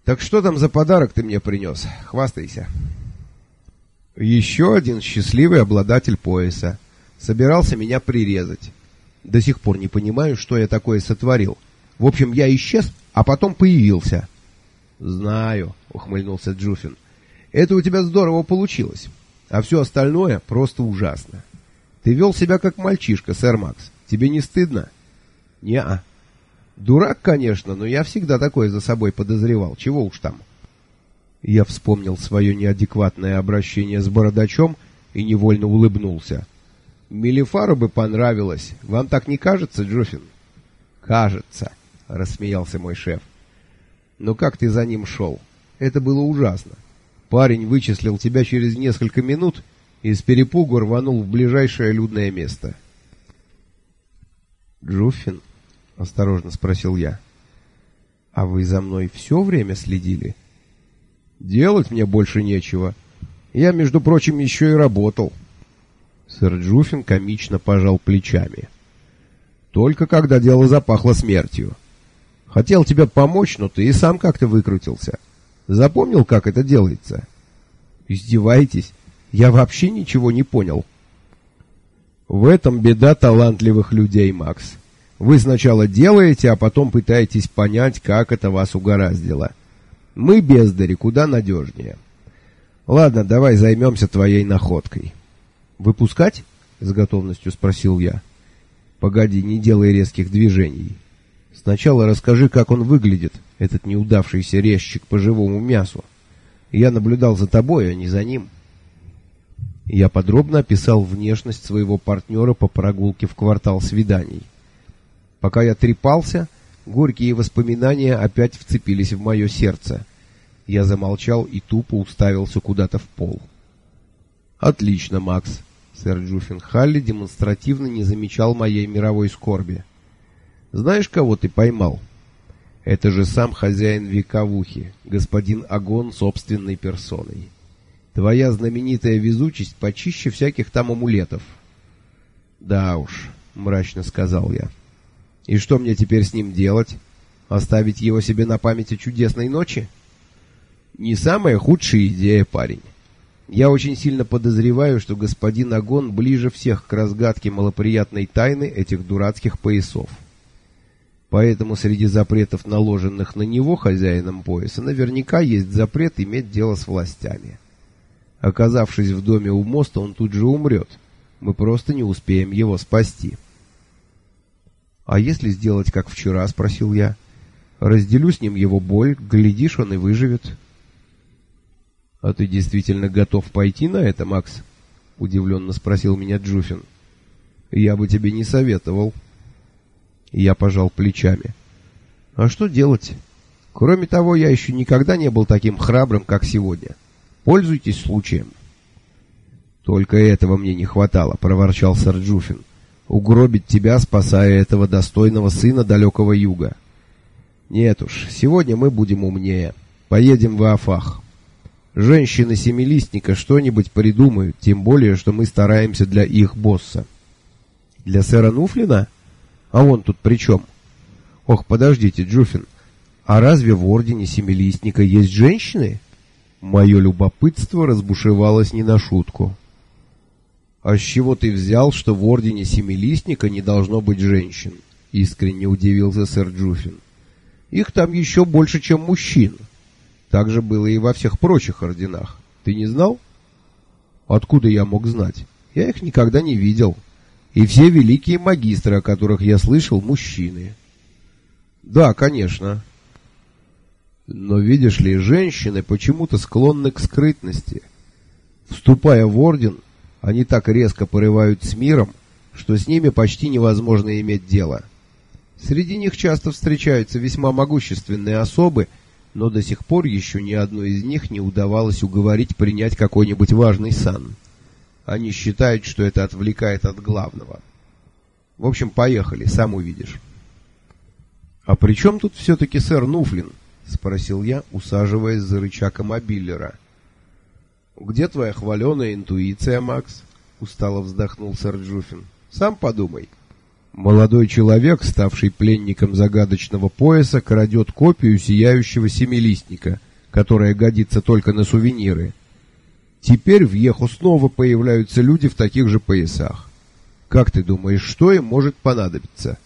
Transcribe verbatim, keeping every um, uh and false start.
Так что там за подарок ты мне принес? Хвастайся. Еще один счастливый обладатель пояса. Собирался меня прирезать. До сих пор не понимаю, что я такое сотворил. В общем, я исчез, а потом появился. Знаю, ухмыльнулся Джуфин. Это у тебя здорово получилось. А все остальное просто ужасно. Ты вел себя как мальчишка, сэр Макс. Тебе не стыдно? Не-а. Дурак, конечно, но я всегда такое за собой подозревал. Чего уж там. Я вспомнил свое неадекватное обращение с бородачом и невольно улыбнулся. Мелифару бы понравилось. Вам так не кажется, Джуфин? Кажется, рассмеялся мой шеф. Но как ты за ним шел? Это было ужасно. Парень вычислил тебя через несколько минут и с перепугу рванул в ближайшее людное место. Джуфин, осторожно спросил я, а вы за мной все время следили? Делать мне больше нечего. Я, между прочим, еще и работал. Сэр Джуфин комично пожал плечами. Только когда дело запахло смертью. Хотел тебе помочь, но ты и сам как-то выкрутился. Запомнил, как это делается? Издеваетесь? Я вообще ничего не понял. В этом беда талантливых людей, Макс. Вы сначала делаете, а потом пытаетесь понять, как это вас угораздило. Мы, бездари, куда надежнее. Ладно, давай займемся твоей находкой. Выпускать? С готовностью спросил я. Погоди, не делай резких движений. Сначала расскажи, как он выглядит, этот неудавшийся резчик по живому мясу. Я наблюдал за тобой, а не за ним. Я подробно описал внешность своего партнера по прогулке в квартал свиданий. Пока я трепался, горькие воспоминания опять вцепились в мое сердце. Я замолчал и тупо уставился куда-то в пол. «Отлично, Макс!» Сэр Джуффин Халли демонстративно не замечал моей мировой скорби. «Знаешь, кого ты поймал? Это же сам хозяин вековухи, господин Агон собственной персоной. Твоя знаменитая везучесть почище всяких там амулетов». «Да уж», — мрачно сказал я. «И что мне теперь с ним делать? Оставить его себе на память о чудесной ночи?» «Не самая худшая идея, парень. Я очень сильно подозреваю, что господин Агон ближе всех к разгадке малоприятной тайны этих дурацких поясов. Поэтому среди запретов, наложенных на него хозяином пояса, наверняка есть запрет иметь дело с властями. Оказавшись в доме у моста, он тут же умрет. Мы просто не успеем его спасти». «А если сделать, как вчера?» — спросил я. «Разделю с ним его боль, глядишь, он и выживет». «А ты действительно готов пойти на это, Макс?» — удивленно спросил меня Джуфин. «Я бы тебе не советовал». Я пожал плечами. «А что делать? Кроме того, я еще никогда не был таким храбрым, как сегодня. Пользуйтесь случаем». «Только этого мне не хватало», — проворчал сэр Джуфин. «Угробить тебя, спасая этого достойного сына далекого юга. Нет уж, сегодня мы будем умнее. Поедем в Афах. Женщины Семилистника что-нибудь придумают, тем более, что мы стараемся для их босса». «Для сэра Нуфлина? А он тут при чем?» «Ох, подождите, Джуфин, а разве в ордене Семилистника есть женщины?» Мое любопытство разбушевалось не на шутку. «А с чего ты взял, что в ордене Семилистника не должно быть женщин?» — искренне удивился сэр Джуфин. «Их там еще больше, чем мужчин. Так же было и во всех прочих орденах. Ты не знал?» «Откуда я мог знать? Я их никогда не видел. И все великие магистры, о которых я слышал, мужчины». «Да, конечно. Но, видишь ли, женщины почему-то склонны к скрытности. Вступая в орден, они так резко порывают с миром, что с ними почти невозможно иметь дело. Среди них часто встречаются весьма могущественные особы, но до сих пор еще ни одной из них не удавалось уговорить принять какой-нибудь важный сан. Они считают, что это отвлекает от главного. В общем, поехали, сам увидишь». «А при чем тут все-таки сэр Нуфлин?» — спросил я, усаживаясь за рычаг мобиллера. «Где твоя хваленая интуиция, Макс?» — устало вздохнул сэр Джуфин. «Сам подумай. Молодой человек, ставший пленником загадочного пояса, крадет копию сияющего семилистника, которая годится только на сувениры. Теперь в Йеху снова появляются люди в таких же поясах. Как ты думаешь, что им может понадобиться?